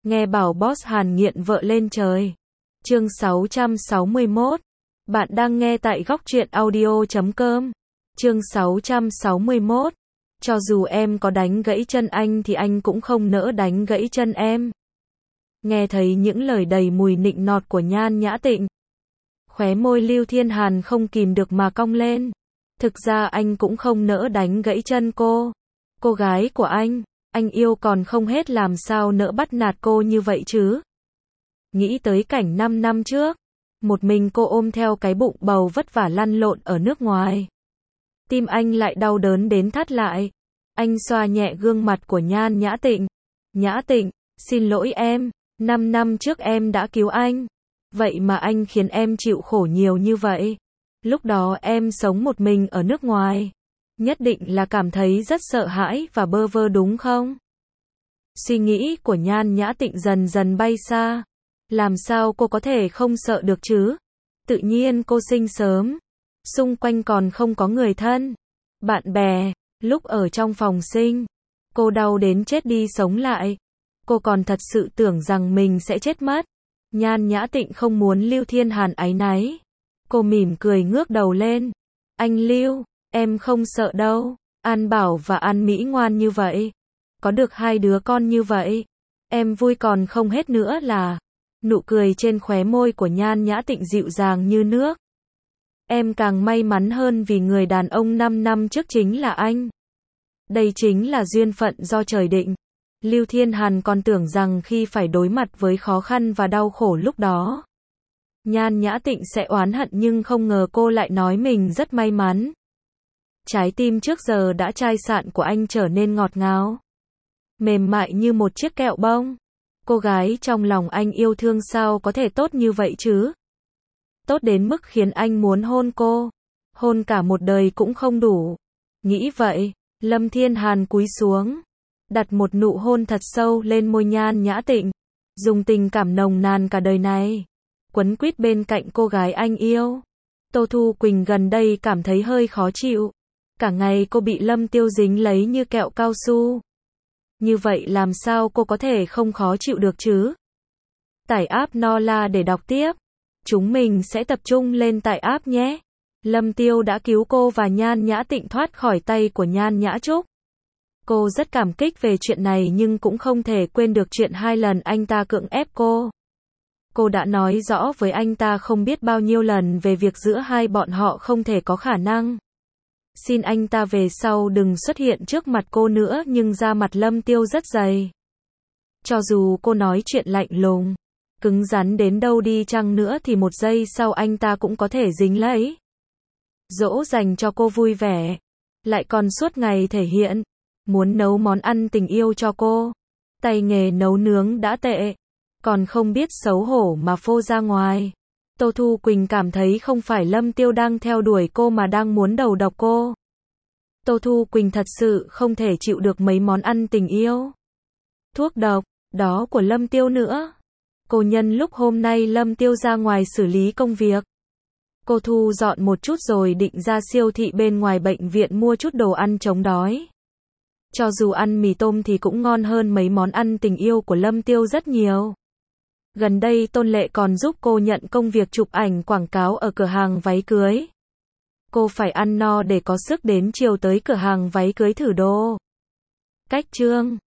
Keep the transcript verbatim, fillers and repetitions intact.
Nghe bảo boss Hàn nghiện vợ lên trời. Chương sáu trăm sáu mươi mốt. Bạn đang nghe tại góc truyện audio chấm com. Chương sáu trăm sáu mươi mốt. Cho dù em có đánh gãy chân anh thì anh cũng không nỡ đánh gãy chân em. Nghe thấy những lời đầy mùi nịnh nọt của Nhan Nhã Tịnh, khóe môi Lưu Thiên Hàn không kìm được mà cong lên. Thực ra anh cũng không nỡ đánh gãy chân cô. Cô gái của anh, anh yêu còn không hết làm sao nỡ bắt nạt cô như vậy chứ. Nghĩ tới cảnh năm năm trước, một mình cô ôm theo cái bụng bầu vất vả lăn lộn ở nước ngoài. Tim anh lại đau đớn đến thắt lại. Anh xoa nhẹ gương mặt của Nhan Nhã Tịnh. Nhã Tịnh, xin lỗi em, năm năm trước em đã cứu anh. Vậy mà anh khiến em chịu khổ nhiều như vậy. Lúc đó em sống một mình ở nước ngoài. Nhất định là cảm thấy rất sợ hãi và bơ vơ đúng không? Suy nghĩ của Nhan Nhã Tịnh dần dần bay xa. Làm sao cô có thể không sợ được chứ? Tự nhiên cô sinh sớm. Xung quanh còn không có người thân, bạn bè. Lúc ở trong phòng sinh, cô đau đến chết đi sống lại. Cô còn thật sự tưởng rằng mình sẽ chết mất. Nhan Nhã Tịnh không muốn Lưu Thiên Hàn áy náy. Cô mỉm cười ngước đầu lên. Anh Lưu, em không sợ đâu. An Bảo và An Mỹ ngoan như vậy. Có được hai đứa con như vậy. Em vui còn không hết nữa là. Nụ cười trên khóe môi của Nhan Nhã Tịnh dịu dàng như nước. Em càng may mắn hơn vì người đàn ông năm năm trước chính là anh. Đây chính là duyên phận do trời định. Lưu Thiên Hàn còn tưởng rằng khi phải đối mặt với khó khăn và đau khổ lúc đó, Nhan Nhã Tịnh sẽ oán hận, nhưng không ngờ cô lại nói mình rất may mắn. Trái tim trước giờ đã chai sạn của anh trở nên ngọt ngào, mềm mại như một chiếc kẹo bông. Cô gái trong lòng anh yêu thương sao có thể tốt như vậy chứ? Tốt đến mức khiến anh muốn hôn cô. Hôn cả một đời cũng không đủ. Nghĩ vậy, Lâm Thiên Hàn cúi xuống, đặt một nụ hôn thật sâu lên môi Nhan Nhã Tịnh, dùng tình cảm nồng nàn cả đời này, quấn quýt bên cạnh cô gái anh yêu. Tô Thu Quỳnh gần đây cảm thấy hơi khó chịu. Cả ngày cô bị Lâm Tiêu dính lấy như kẹo cao su. Như vậy làm sao cô có thể không khó chịu được chứ? Tải app Nola để đọc tiếp. Chúng mình sẽ tập trung lên tải app nhé. Lâm Tiêu đã cứu cô và Nhan Nhã Tịnh thoát khỏi tay của Nhan Nhã Trúc. Cô rất cảm kích về chuyện này nhưng cũng không thể quên được chuyện hai lần anh ta cưỡng ép cô. Cô đã nói rõ với anh ta không biết bao nhiêu lần về việc giữa hai bọn họ không thể có khả năng. Xin anh ta về sau đừng xuất hiện trước mặt cô nữa, nhưng da mặt Lâm Tiêu rất dày. Cho dù cô nói chuyện lạnh lùng, cứng rắn đến đâu đi chăng nữa thì một giây sau anh ta cũng có thể dính lấy. Dỗ dành cho cô vui vẻ, lại còn suốt ngày thể hiện muốn nấu món ăn tình yêu cho cô. Tay nghề nấu nướng đã tệ, còn không biết xấu hổ mà phô ra ngoài. Tô Thu Quỳnh cảm thấy không phải Lâm Tiêu đang theo đuổi cô mà đang muốn đầu độc cô. Tô Thu Quỳnh thật sự không thể chịu được mấy món ăn tình yêu, thuốc độc đó của Lâm Tiêu nữa. Cô nhân lúc hôm nay Lâm Tiêu ra ngoài xử lý công việc, cô thu dọn một chút rồi định ra siêu thị bên ngoài bệnh viện mua chút đồ ăn chống đói. Cho dù ăn mì tôm thì cũng ngon hơn mấy món ăn tình yêu của Lâm Tiêu rất nhiều. Gần đây Tôn Lệ còn giúp cô nhận công việc chụp ảnh quảng cáo ở cửa hàng váy cưới. Cô phải ăn no để có sức đến chiều tới cửa hàng váy cưới thử đồ. Cách chương